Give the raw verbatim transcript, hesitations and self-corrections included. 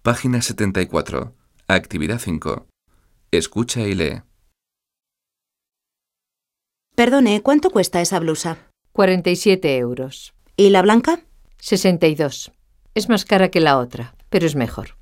Página setenta y cuatro. Actividad cinco. Escucha y lee. Perdone, ¿cuánto cuesta esa blusa? cuarenta y siete euros. ¿Y la blanca? sesenta y dos. Es más cara que la otra, pero es mejor.